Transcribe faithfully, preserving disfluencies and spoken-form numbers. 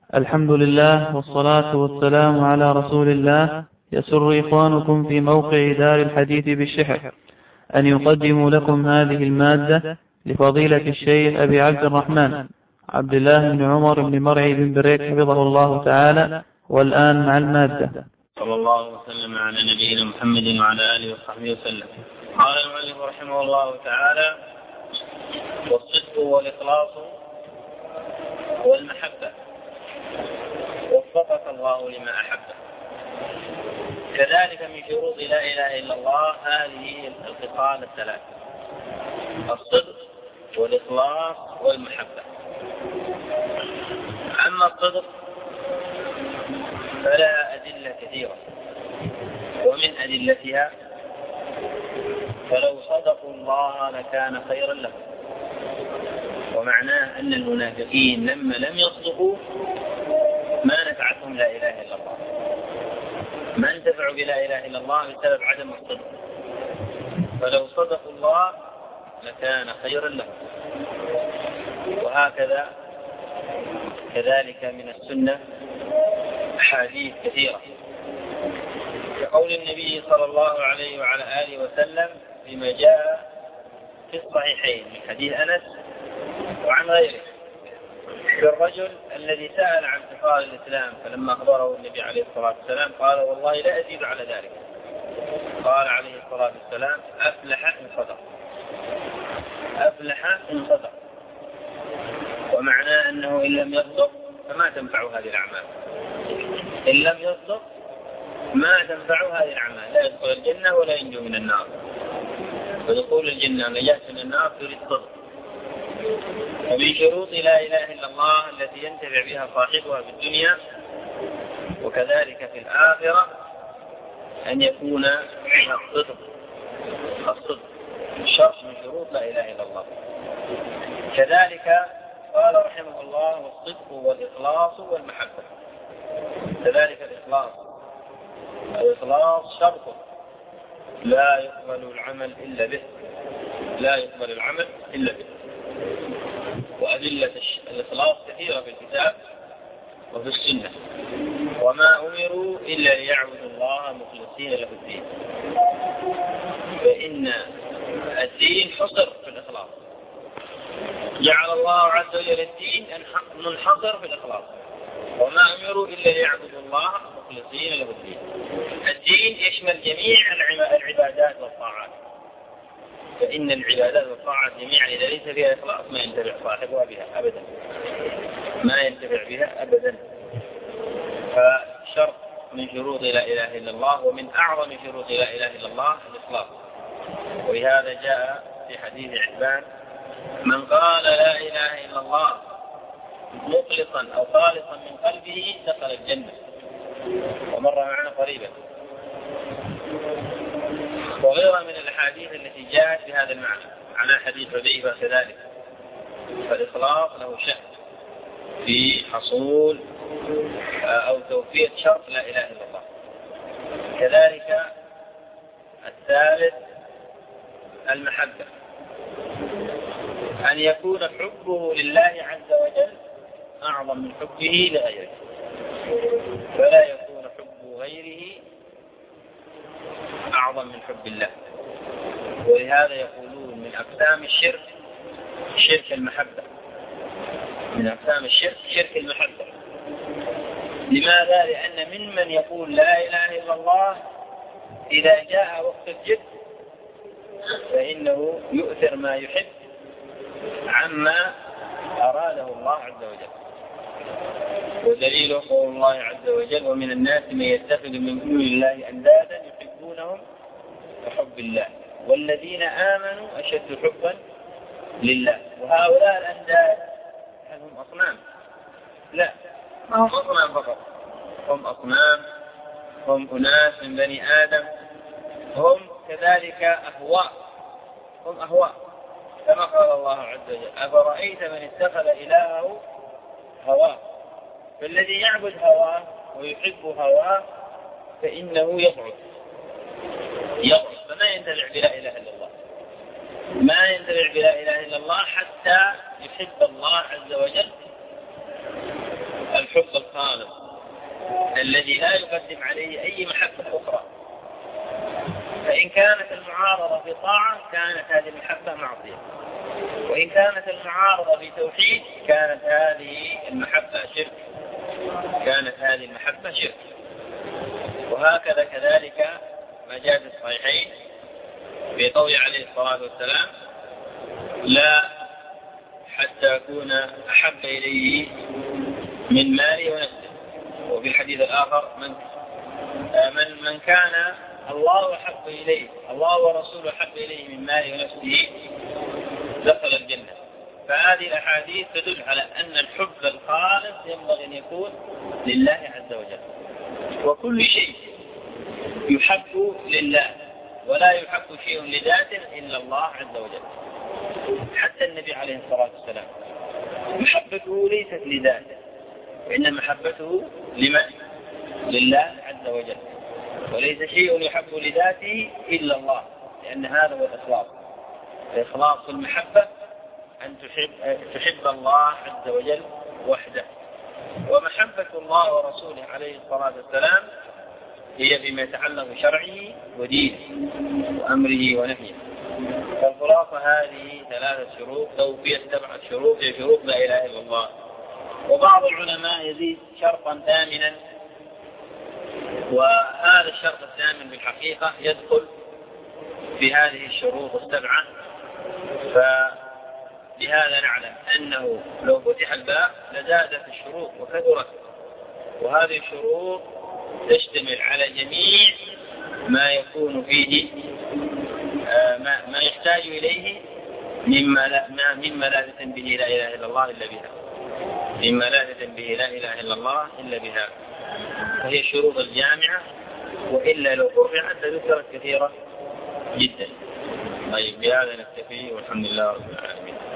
الحمد لله والصلاة والسلام على رسول الله. يسر إخوانكم في موقع دار الحديث بالشحر أن يقدموا لكم هذه المادة لفضيلة الشيخ أبي عبد الرحمن عبد الله بن عمر بن مرعي بن بريك حفظه الله تعالى. والآن مع المادة. صلى الله وسلم على نبينا محمد وعلى آله وصحبه وسلم. قال المؤلف رحمه الله تعالى: والصدق والإخلاص والمحبة وفقك الله لما أحبه. كذلك من شروط لا إله إلا الله هذه الخصال الثلاث: الصدق والإخلاص والمحبة. أما الصدق فلها أدلة كثيرة، ومن أدلتها فلو صدقوا الله لكان خيرا لهم. ومعناه أن المنافقين لما لم يصدقوا ما نفعتهم لا إله إلا الله، ما انتفعوا بلا إله إلا الله بسبب عدم الصدق. فلو صدقوا الله لكان خيرا لهم. وهكذا كذلك من السنة أحاديث كثيرة، كقول النبي صلى الله عليه وعلى آله وسلم فيما جاء في الصحيحين من حديث أنس وعن غيره في الرجل الذي سأل عن خصال الإسلام، فلما أخبره النبي عليه الصلاة والسلام قال: والله لا أزيد على ذلك. قال عليه الصلاة والسلام: أفلح إن صدق. أفلح إن صدق، ومعناه أنه إن لم يصدق فما تنفع هذه الأعمال. إن لم يصدق ما تنفع هذه الأعمال، لا يدخل الجنة ولا ينجو من النار. ودخول الجنة نجاة من النار تريد الصدق. ومن شروط لا إله إلا الله التي ينتفع بها صاحبها في الدنيا وكذلك في الآخرة أن يكون فيها الصدق. الصدق شرط من شروط لا إله إلا الله. كذلك قال رحمه الله: والصدق والإخلاص والمحبة. كذلك الإخلاص. الإخلاص شرط لا يقبل العمل إلا به، لا يقبل العمل إلا به. وأدلة الإخلاص كثيرة في الكتاب وفي السنة. وما أمروا إلا ليعبدوا الله مخلصين له الدين. فإن الدين حصر في الإخلاص. جعل الله عز وجل الدين منحصر في الإخلاص. وما أمروا إلا ليعبدوا الله مخلصين له الدين. الدين يشمل جميع العبادات والطاعات، فإن العبادات والطاعات جميعا إذا ليس فيها إخلاص ما ينتفع صاحبها بها أبدا، ما ينتفع بها أبدا. فشرط من شروط لا إله إلا الله، ومن أعظم شروط لا إله إلا الله الإخلاص. ولهذا جاء في حديث عتبان: من قال لا إله إلا الله مخلصا أو خالصا من قلبه دخل الجنة. ومر معنا قريبا. وغيرها من الأحاديث التي جاءت بهذا المعنى، على حديث حذيفة كذلك. فالإخلاص له شأن في حصول أو توفير شرط لا إله إلا الله. كذلك الثالث المحبة، أن يكون حبه لله عز وجل أعظم من حبه لغيره، فلا يكون حب غيره أعظم من حب الله. ولهذا يقولون من أقسام الشرك شرك المحبة. من أقسام الشرك شرك المحبة. لماذا؟ لأن ممن يقول لا إله إلا الله إذا جاء وقت الجد فإنه يؤثر ما يحب عما أراده الله عز وجل. ودليل قول الله عز وجل: ومن الناس من يتخذ من دون الله أندادا يحبونهم كحب الله والذين آمنوا أشد حبا لله. وهؤلاء الأنداد هل هم أصنام؟ لا، ما هم أصنام فقط، هم أصنام، هم أناس من بني آدم، هم كذلك أهواء، هم أهواء كما قال الله عز وجل: أفرأيت من اتخذ إلهه هواه. فالذي يعبد هواه ويحب هواه فإنه يضعف يضعف فما ينتفع بلا إله إلا الله. ما ينتفع بلا إله إلا الله حتى يحب الله عز وجل الحب الخالص الذي لا يقدم عليه أي محبة أخرى. فإن كانت المعارضة في طاعة كانت هذه المحبة معصية، وإن كانت المعارضة في توحيد كانت هذه المحبة شرك كانت هذه المحبة شرك. وهكذا كذلك ما جاء في الصحيحين في قول عليه الصلاة والسلام: لا حتى أكون أحب إليه من مالي ونفسي. وفي الحديث الآخر: من من من كان الله أحب إليه الله ورسوله أحب إليه من مالي ونفسه دخل الجنة. فهذه الأحاديث تدل على أن الحب الخالص ينبغي أن يكون لله عز وجل، وكل شيء يحب لله ولا يحب شيء لذاته إلا الله عز وجل. حتى النبي عليه الصلاة والسلام محبته ليست لذاته، وإن محبته لمن؟ لله عز وجل. وليس شيء يحب لذاته إلا الله، لأن هذا هو الإخلاص. الإخلاص المحبة أن تحب, تحب الله عز وجل وحده. ومحبة الله ورسوله عليه الصلاة والسلام هي فيما يتعلق بشرعه ودينه وأمره ونهيه. فالخلاصة هذه ثلاثة شروط، لو فيها سبعة شروط هي شروط لا إله إلا الله. وبعض العلماء يزيد شرطا ثامنا، وهذا الشرط الثامن بالحقيقة يدخل في هذه الشروط السبعة. فلهذا نعلم أنه لو فتح الباب لزادت الشروط وكثرت، وهذه الشروط تشتمل على جميع ما يكون فيه ما, ما يحتاج إليه مما لا, مما لا يتم به لا إله إلا الله إلا بها مما لا يتم به لا إله إلا الله إلا بها فهي الشروط الجامعة، وإلا لو رفعت لذكرت كثيرة جدا. طيب بهذا نكتفي، والحمد لله رب العالمين.